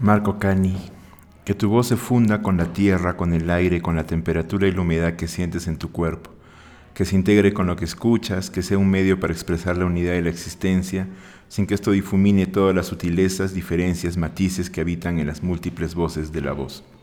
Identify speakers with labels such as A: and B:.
A: Marco Cani, que tu voz se funda con la tierra, con el aire, con la temperatura y la humedad que sientes en tu cuerpo, que se integre con lo que escuchas, que sea un medio para expresar la unidad de la existencia, sin que esto difumine todas las sutilezas, diferencias, matices que habitan en las múltiples voces de la voz.